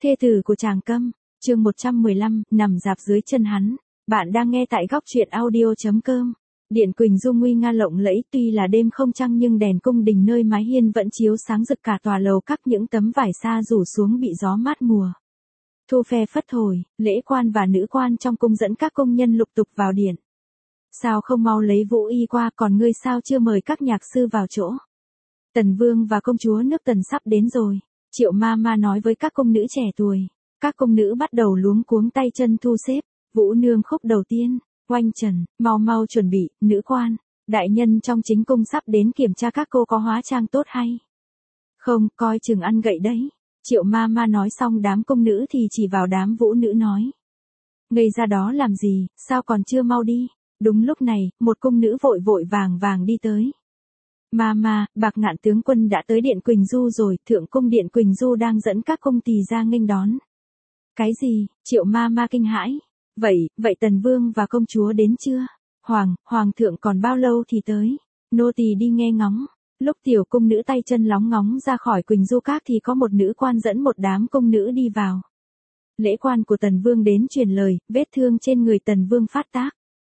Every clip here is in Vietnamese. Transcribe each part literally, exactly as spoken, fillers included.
Thê tử của Tràng Câm, chương một trăm mười lăm, nằm dạp dưới chân hắn. Bạn đang nghe tại góc truyện audio chấm com. Điện Quỳnh Du nguy nga lộng lẫy, tuy là đêm không trăng nhưng đèn cung đình nơi mái hiên vẫn chiếu sáng rực cả tòa lầu các, những tấm vải sa rủ xuống bị gió mát mùa thu phe phất thổi. Lễ quan và nữ quan trong cung dẫn các công nhân lục tục vào điện. Sao không mau lấy vũ y qua, còn ngươi sao chưa mời các nhạc sư vào chỗ? Tần Vương và công chúa nước Tần sắp đến rồi, Triệu ma ma nói với các công nữ trẻ tuổi. Các công nữ bắt đầu luống cuống tay chân thu xếp. Vũ nương khúc đầu tiên, oanh trần, mau mau chuẩn bị. Nữ quan, đại nhân trong chính cung sắp đến kiểm tra các cô có hóa trang tốt hay không, coi chừng ăn gậy đấy. Triệu ma ma nói xong đám công nữ thì chỉ vào đám vũ nữ nói: ngây ra đó làm gì, sao còn chưa mau đi? Đúng lúc này, một cung nữ vội vội vàng vàng đi tới. Ma ma, Bạc Ngạn tướng quân đã tới Điện Quỳnh Du rồi, thượng cung Điện Quỳnh Du đang dẫn các công tỳ ra nghênh đón. Cái gì? Triệu ma ma kinh hãi. Vậy, vậy Tần Vương và công chúa đến chưa? Hoàng, Hoàng thượng còn bao lâu thì tới? Nô tỳ đi nghe ngóng. Lúc tiểu cung nữ tay chân lóng ngóng ra khỏi Quỳnh Du các thì có một nữ quan dẫn một đám công nữ đi vào. Lễ quan của Tần Vương đến truyền lời, vết thương trên người Tần Vương phát tác.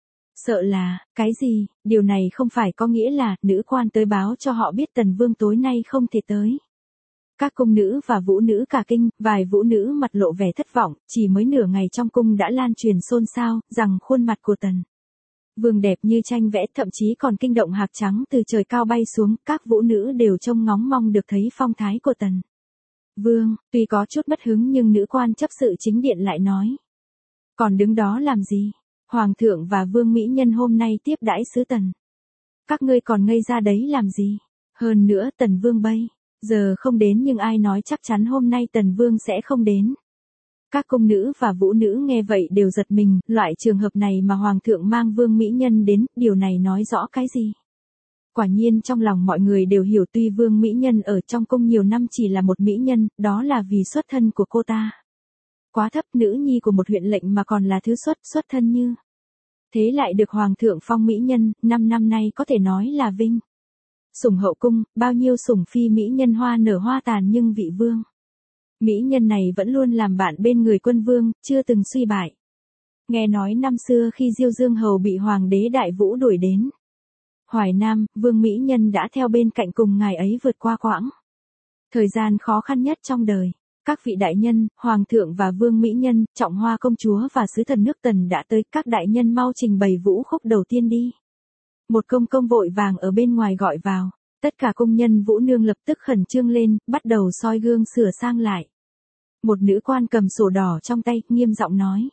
Sợ là, cái gì? Điều này không phải có nghĩa là nữ quan tới báo cho họ biết Tần Vương tối nay không thể tới. Các cung nữ và vũ nữ cả kinh, vài vũ nữ mặt lộ vẻ thất vọng, chỉ mới nửa ngày trong cung đã lan truyền xôn xao, rằng khuôn mặt của Tần Vương đẹp như tranh vẽ, thậm chí còn kinh động hạc trắng từ trời cao bay xuống, các vũ nữ đều trông ngóng mong được thấy phong thái của Tần Vương. Tuy có chút mất hứng nhưng nữ quan chấp sự chính điện lại nói: còn đứng đó làm gì? Hoàng thượng và Vương mỹ nhân hôm nay tiếp đãi sứ Tần. Các ngươi còn ngây ra đấy làm gì? Hơn nữa Tần Vương bây giờ không đến, nhưng ai nói chắc chắn hôm nay Tần Vương sẽ không đến. Các công nữ và vũ nữ nghe vậy đều giật mình, loại trường hợp này mà Hoàng thượng mang Vương mỹ nhân đến, điều này nói rõ cái gì? Quả nhiên trong lòng mọi người đều hiểu, tuy Vương mỹ nhân ở trong cung nhiều năm chỉ là một mỹ nhân, đó là vì xuất thân của cô ta quá thấp, nữ nhi của một huyện lệnh mà còn là thứ xuất, xuất thân như thế lại được Hoàng thượng phong mỹ nhân, năm năm nay có thể nói là vinh sủng hậu cung, bao nhiêu sủng phi mỹ nhân hoa nở hoa tàn, nhưng vị Vương mỹ nhân này vẫn luôn làm bạn bên người quân vương, chưa từng suy bại. Nghe nói năm xưa khi Diêu Dương Hầu bị Hoàng đế Đại Vũ đuổi đến Hoài Nam, Vương mỹ nhân đã theo bên cạnh cùng ngài ấy vượt qua quãng thời gian khó khăn nhất trong đời. Các vị đại nhân, Hoàng thượng và Vương mỹ nhân, Trọng Hoa công chúa và sứ thần nước Tần đã tới, các đại nhân mau trình bày vũ khúc đầu tiên đi. Một công công vội vàng ở bên ngoài gọi vào. Tất cả công nhân vũ nương lập tức khẩn trương lên, bắt đầu soi gương sửa sang lại. Một nữ quan cầm sổ đỏ trong tay, nghiêm giọng nói: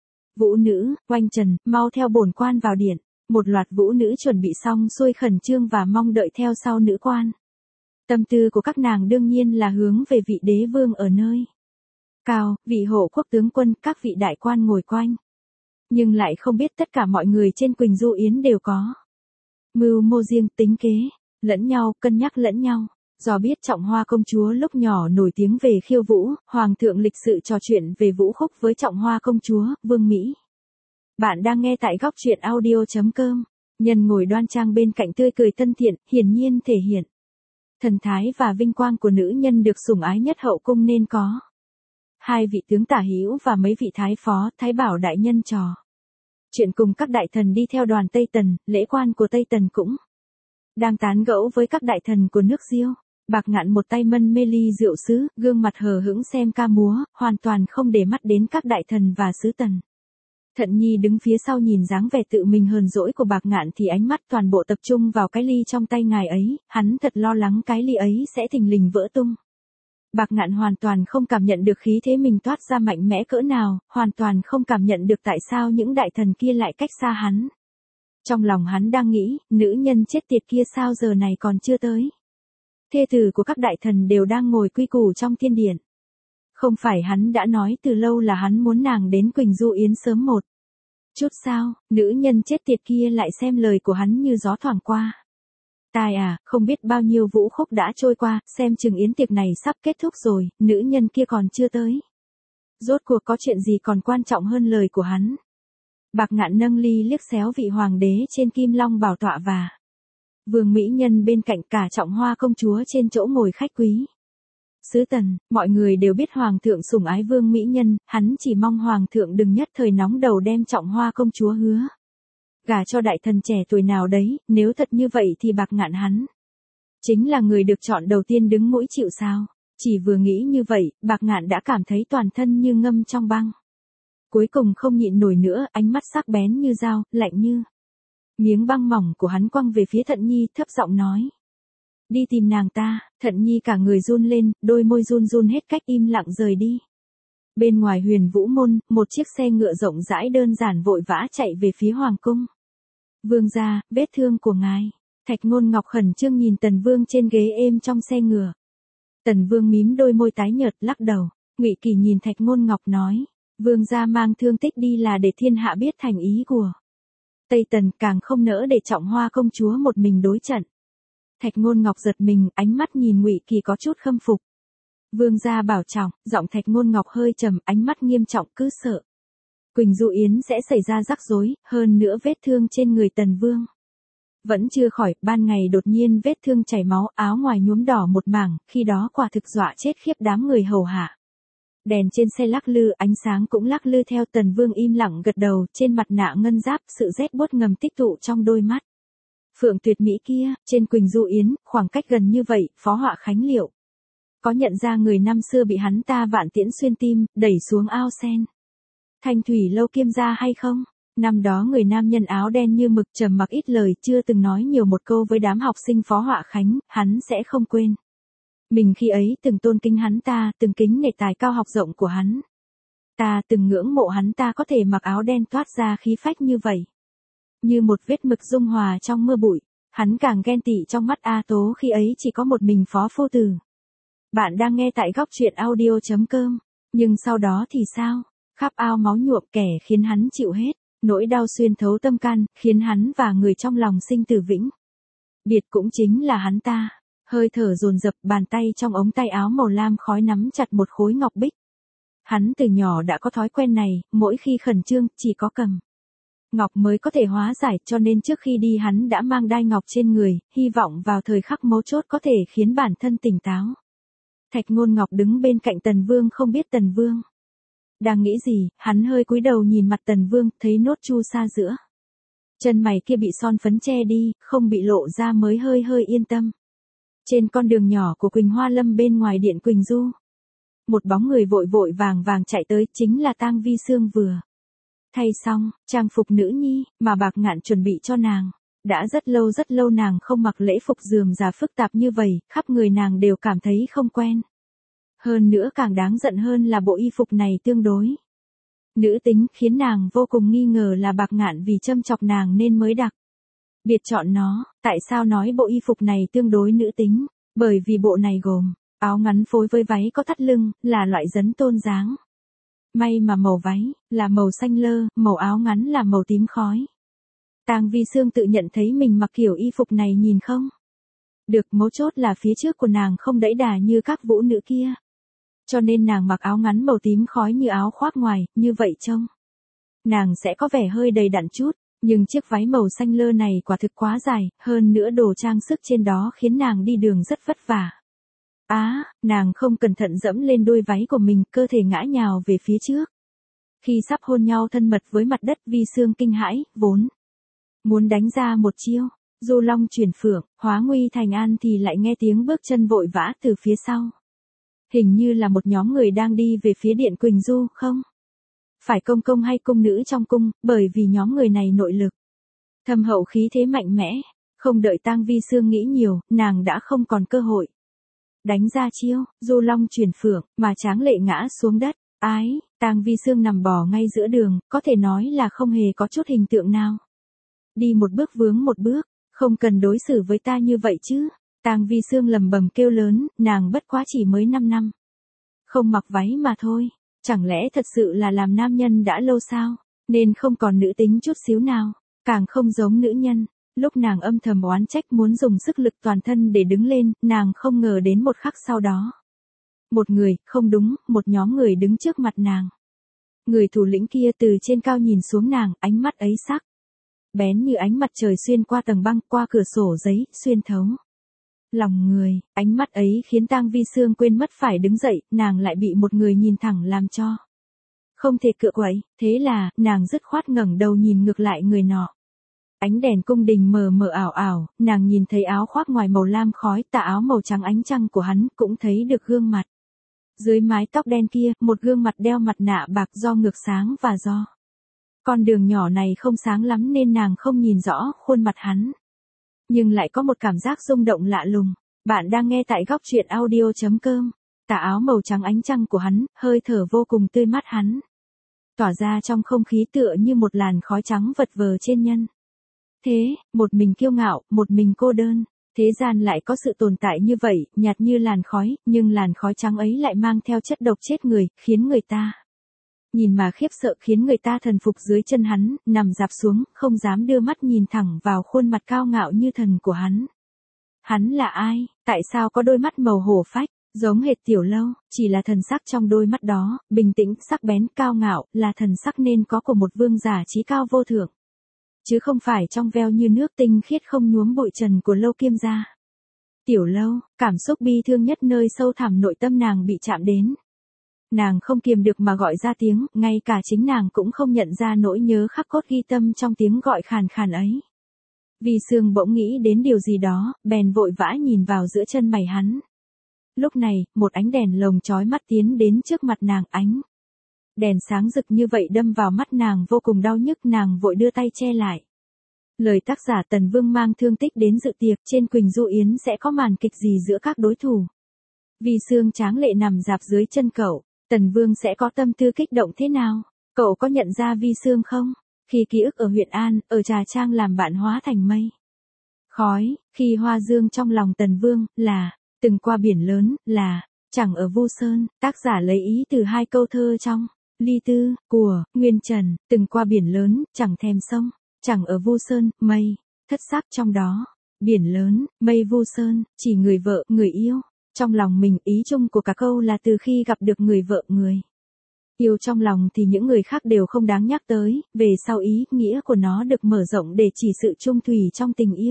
vũ nữ, oanh trần, mau theo bổn quan vào điện. Một loạt vũ nữ chuẩn bị xong xuôi khẩn trương và mong đợi theo sau nữ quan. Tâm tư của các nàng đương nhiên là hướng về vị đế vương ở nơi cao, vị hộ quốc tướng quân, các vị đại quan ngồi quanh. Nhưng lại không biết tất cả mọi người trên Quỳnh Du Yến đều có mưu mô riêng, tính kế lẫn nhau, cân nhắc lẫn nhau. Do biết Trọng Hoa công chúa lúc nhỏ nổi tiếng về khiêu vũ, Hoàng thượng lịch sự trò chuyện về vũ khúc với Trọng Hoa công chúa, Vương Mỹ. Bạn đang nghe tại góc truyện audio chấm com. Nhân ngồi đoan trang bên cạnh tươi cười thân thiện, hiển nhiên thể hiện thần thái và vinh quang của nữ nhân được sủng ái nhất hậu cung nên có. Hai vị tướng tả hữu và mấy vị thái phó, thái bảo đại nhân trò chuyện cùng các đại thần đi theo đoàn Tây Tần, lễ quan của Tây Tần cũng đang tán gẫu với các đại thần của nước Diêu. Bạc Ngạn một tay mân mê ly rượu sứ, gương mặt hờ hững xem ca múa, hoàn toàn không để mắt đến các đại thần và sứ Tần. Thận Nhi đứng phía sau nhìn dáng vẻ tự mình hờn dỗi của Bạc Ngạn thì ánh mắt toàn bộ tập trung vào cái ly trong tay ngài ấy, hắn thật lo lắng cái ly ấy sẽ thình lình vỡ tung. Bạc Ngạn hoàn toàn không cảm nhận được khí thế mình toát ra mạnh mẽ cỡ nào, hoàn toàn không cảm nhận được tại sao những đại thần kia lại cách xa hắn. Trong lòng hắn đang nghĩ, nữ nhân chết tiệt kia sao giờ này còn chưa tới. Thê tử của các đại thần đều đang ngồi quy củ trong thiên điện. Không phải hắn đã nói từ lâu là hắn muốn nàng đến Quỳnh Du Yến sớm một chút sao, nữ nhân chết tiệt kia lại xem lời của hắn như gió thoảng qua. Tai à, không biết bao nhiêu vũ khúc đã trôi qua, xem chừng yến tiệc này sắp kết thúc rồi, nữ nhân kia còn chưa tới. Rốt cuộc có chuyện gì còn quan trọng hơn lời của hắn? Bạc Ngạn nâng ly liếc xéo vị hoàng đế trên kim long bảo tọa và Vương mỹ nhân bên cạnh, cả Trọng Hoa công chúa trên chỗ ngồi khách quý. Sứ Tần, mọi người đều biết Hoàng thượng sủng ái Vương Mỹ Nhân, hắn chỉ mong Hoàng thượng đừng nhất thời nóng đầu đem Trọng Hoa công chúa hứa gả cho đại thần trẻ tuổi nào đấy, nếu thật như vậy thì Bạc Ngạn hắn chính là người được chọn đầu tiên đứng mũi chịu sao. Chỉ vừa nghĩ như vậy, Bạc Ngạn đã cảm thấy toàn thân như ngâm trong băng. Cuối cùng không nhịn nổi nữa, ánh mắt sắc bén như dao, lạnh như miếng băng mỏng của hắn quăng về phía Thận Nhi, thấp giọng nói. Đi tìm nàng ta. Thận Nhi cả người run lên, đôi môi run run hết cách im lặng rời đi. Bên ngoài Huyền Vũ Môn, một chiếc xe ngựa rộng rãi đơn giản vội vã chạy về phía Hoàng cung. Vương gia, vết thương của ngài. Thạch Ngôn Ngọc khẩn trương nhìn Tần Vương trên ghế êm trong xe ngựa. Tần Vương mím đôi môi tái nhợt lắc đầu. Ngụy Kỳ nhìn Thạch Ngôn Ngọc nói. Vương gia mang thương tích đi là để thiên hạ biết thành ý của Tây Tần, càng không nỡ để Trọng Hoa công chúa một mình đối trận. Thạch Ngôn Ngọc giật mình, ánh mắt nhìn Ngụy Kỳ có chút khâm phục. Vương gia bảo trọng, giọng Thạch Ngôn Ngọc hơi trầm, ánh mắt nghiêm trọng, cứ sợ Quỳnh Du Yến sẽ xảy ra rắc rối, hơn nữa vết thương trên người Tần Vương vẫn chưa khỏi, ban ngày đột nhiên vết thương chảy máu, áo ngoài nhuốm đỏ một mảng, khi đó quả thực dọa chết khiếp đám người hầu hạ. Đèn trên xe lắc lư, ánh sáng cũng lắc lư theo. Tần Vương im lặng gật đầu, trên mặt nạ ngân giáp, sự rét buốt ngầm tích tụ trong đôi mắt. Phượng tuyệt mỹ kia, trên Quỳnh Du Yến, khoảng cách gần như vậy, Phó Họa Khánh liệu có nhận ra người năm xưa bị hắn ta vạn tiễn xuyên tim, đẩy xuống ao sen Thanh Thủy Lâu Kiêm gia hay không? Năm đó người nam nhân áo đen như mực trầm mặc ít lời, chưa từng nói nhiều một câu với đám học sinh Phó Họa Khánh, hắn sẽ không quên. Mình khi ấy từng tôn kính hắn ta, từng kính nể tài cao học rộng của hắn. Ta từng ngưỡng mộ hắn ta có thể mặc áo đen toát ra khí phách như vậy. Như một vết mực dung hòa trong mưa bụi, hắn càng ghen tị trong mắt A Tố khi ấy chỉ có một mình Phó phu tử. Bạn đang nghe tại góc truyện audio chấm com. Nhưng sau đó thì sao? Khắp ao máu nhuộm, kẻ khiến hắn chịu hết nỗi đau xuyên thấu tâm can, khiến hắn và người trong lòng sinh tử vĩnh biệt cũng chính là hắn ta. Hơi thở dồn dập, bàn tay trong ống tay áo màu lam khói nắm chặt một khối ngọc bích. Hắn từ nhỏ đã có thói quen này, mỗi khi khẩn trương, chỉ có cầm ngọc mới có thể hóa giải, cho nên trước khi đi hắn đã mang đai ngọc trên người, hy vọng vào thời khắc mấu chốt có thể khiến bản thân tỉnh táo. Thạch Ngôn Ngọc đứng bên cạnh Tần Vương, không biết Tần Vương đang nghĩ gì, hắn hơi cúi đầu nhìn mặt Tần Vương, thấy nốt chu sa giữa chân mày kia bị son phấn che đi, không bị lộ ra mới hơi hơi yên tâm. Trên con đường nhỏ của Quỳnh Hoa Lâm bên ngoài điện Quỳnh Du, một bóng người vội vội vàng vàng chạy tới, chính là Tang Vi Sương vừa thay xong trang phục nữ nhi mà Bạc Ngạn chuẩn bị cho nàng. Đã rất lâu rất lâu nàng không mặc lễ phục rườm rà phức tạp như vậy, khắp người nàng đều cảm thấy không quen. Hơn nữa càng đáng giận hơn là bộ y phục này tương đối nữ tính, khiến nàng vô cùng nghi ngờ là Bạc Ngạn vì châm chọc nàng nên mới đặc biệt chọn nó. Tại sao nói bộ y phục này tương đối nữ tính? Bởi vì bộ này gồm áo ngắn phối với váy có thắt lưng, là loại dấn tôn dáng. May mà màu váy là màu xanh lơ, màu áo ngắn là màu tím khói. Tang Vi Sương tự nhận thấy mình mặc kiểu y phục này nhìn không được, mấu chốt là phía trước của nàng không đẫy đà như các vũ nữ kia. Cho nên nàng mặc áo ngắn màu tím khói như áo khoác ngoài, như vậy trông nàng sẽ có vẻ hơi đầy đặn chút, nhưng chiếc váy màu xanh lơ này quả thực quá dài, hơn nữa đồ trang sức trên đó khiến nàng đi đường rất vất vả. Á, à, nàng không cẩn thận dẫm lên đôi váy của mình, cơ thể ngã nhào về phía trước. Khi sắp hôn nhau thân mật với mặt đất, Vi Sương kinh hãi, vốn muốn đánh ra một chiêu du long chuyển phượng, hóa nguy thành an, thì lại nghe tiếng bước chân vội vã từ phía sau. Hình như là một nhóm người đang đi về phía điện Quỳnh Du, không phải công công hay cung nữ trong cung, bởi vì nhóm người này nội lực thâm hậu, khí thế mạnh mẽ. Không đợi Tang Vi Sương nghĩ nhiều, nàng đã không còn cơ hội đánh ra chiêu du long chuyển phượng, mà tráng lệ ngã xuống đất. Ái, Tang Vi Sương nằm bò ngay giữa đường, có thể nói là không hề có chút hình tượng nào. Đi một bước vướng một bước, không cần đối xử với ta như vậy chứ. Tang Vi Sương lầm bầm kêu lớn, nàng bất quá chỉ mới năm năm không mặc váy mà thôi. Chẳng lẽ thật sự là làm nam nhân đã lâu sao, nên không còn nữ tính chút xíu nào, càng không giống nữ nhân. Lúc nàng âm thầm oán trách muốn dùng sức lực toàn thân để đứng lên, nàng không ngờ đến một khắc sau đó. Một người, không đúng, một nhóm người đứng trước mặt nàng. Người thủ lĩnh kia từ trên cao nhìn xuống nàng, ánh mắt ấy sắc bén như ánh mặt trời xuyên qua tầng băng, qua cửa sổ giấy, xuyên thấu Lòng người, ánh mắt ấy khiến Tang Vi Sương quên mất phải đứng dậy, nàng lại bị một người nhìn thẳng làm cho không thể cựa quậy, thế là, nàng dứt khoát ngẩng đầu nhìn ngược lại người nọ. Ánh đèn cung đình mờ mờ ảo ảo, nàng nhìn thấy áo khoác ngoài màu lam khói, tà áo màu trắng ánh trăng của hắn, cũng thấy được gương mặt. Dưới mái tóc đen kia, một gương mặt đeo mặt nạ bạc do ngược sáng và do con đường nhỏ này không sáng lắm nên nàng không nhìn rõ khuôn mặt hắn. Nhưng lại có một cảm giác rung động lạ lùng. Bạn đang nghe tại góc truyện audio chấm com. Tà áo màu trắng ánh trăng của hắn, hơi thở vô cùng tươi mát hắn, tỏa ra trong không khí tựa như một làn khói trắng vật vờ trên nhân thế, một mình kiêu ngạo, một mình cô đơn. Thế gian lại có sự tồn tại như vậy, nhạt như làn khói, nhưng làn khói trắng ấy lại mang theo chất độc chết người, khiến người ta nhìn mà khiếp sợ, khiến người ta thần phục dưới chân hắn, nằm rạp xuống, không dám đưa mắt nhìn thẳng vào khuôn mặt cao ngạo như thần của hắn. Hắn là ai? Tại sao có đôi mắt màu hổ phách, giống hệt Tiểu Lâu? Chỉ là thần sắc trong đôi mắt đó, bình tĩnh, sắc bén, cao ngạo, là thần sắc nên có của một vương giả trí cao vô thượng, chứ không phải trong veo như nước tinh khiết không nhuốm bụi trần của Lâu Kiêm gia. Tiểu Lâu, cảm xúc bi thương nhất nơi sâu thẳm nội tâm nàng bị chạm đến. Nàng không kiềm được mà gọi ra tiếng, ngay cả chính nàng cũng không nhận ra nỗi nhớ khắc cốt ghi tâm trong tiếng gọi khàn khàn ấy. Vi Sương bỗng nghĩ đến điều gì đó, bèn vội vã nhìn vào giữa chân mày hắn. Lúc này, một ánh đèn lồng chói mắt tiến đến trước mặt nàng, ánh đèn sáng rực như vậy đâm vào mắt nàng vô cùng đau nhức, nàng vội đưa tay che lại. Lời tác giả Tần Vương mang thương tích đến dự tiệc, trên Quỳnh Du Yến sẽ có màn kịch gì giữa các đối thủ. Vi Sương tráng lệ nằm dạp dưới chân cậu, Tần Vương sẽ có tâm tư kích động thế nào? Cậu có nhận ra Vi Sương không? Khi ký ức ở huyện An, ở Trà Trang làm bạn hóa thành mây khói, khi Hoa Dương trong lòng Tần Vương, là từng qua biển lớn, là chẳng ở Vu Sơn. Tác giả lấy ý từ hai câu thơ trong Ly Tư của Nguyên Trần, từng qua biển lớn, chẳng thèm sông, chẳng ở Vu Sơn. Mây thất sắc trong đó, biển lớn, mây Vu Sơn, chỉ người vợ, người yêu. Trong lòng mình, ý chung của cả câu là từ khi gặp được người vợ, người yêu trong lòng thì những người khác đều không đáng nhắc tới, về sau ý nghĩa của nó được mở rộng để chỉ sự chung thủy trong tình yêu.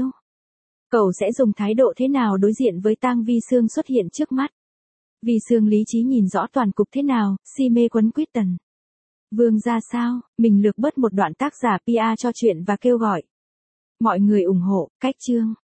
Cậu sẽ dùng thái độ thế nào đối diện với Tang Vi Sương xuất hiện trước mắt? Vi Sương lý trí nhìn rõ toàn cục thế nào, si mê quấn quýt Tần Vương ra sao? Mình lược bớt một đoạn, tác giả pê e cho chuyện và kêu gọi mọi người ủng hộ. Cách chương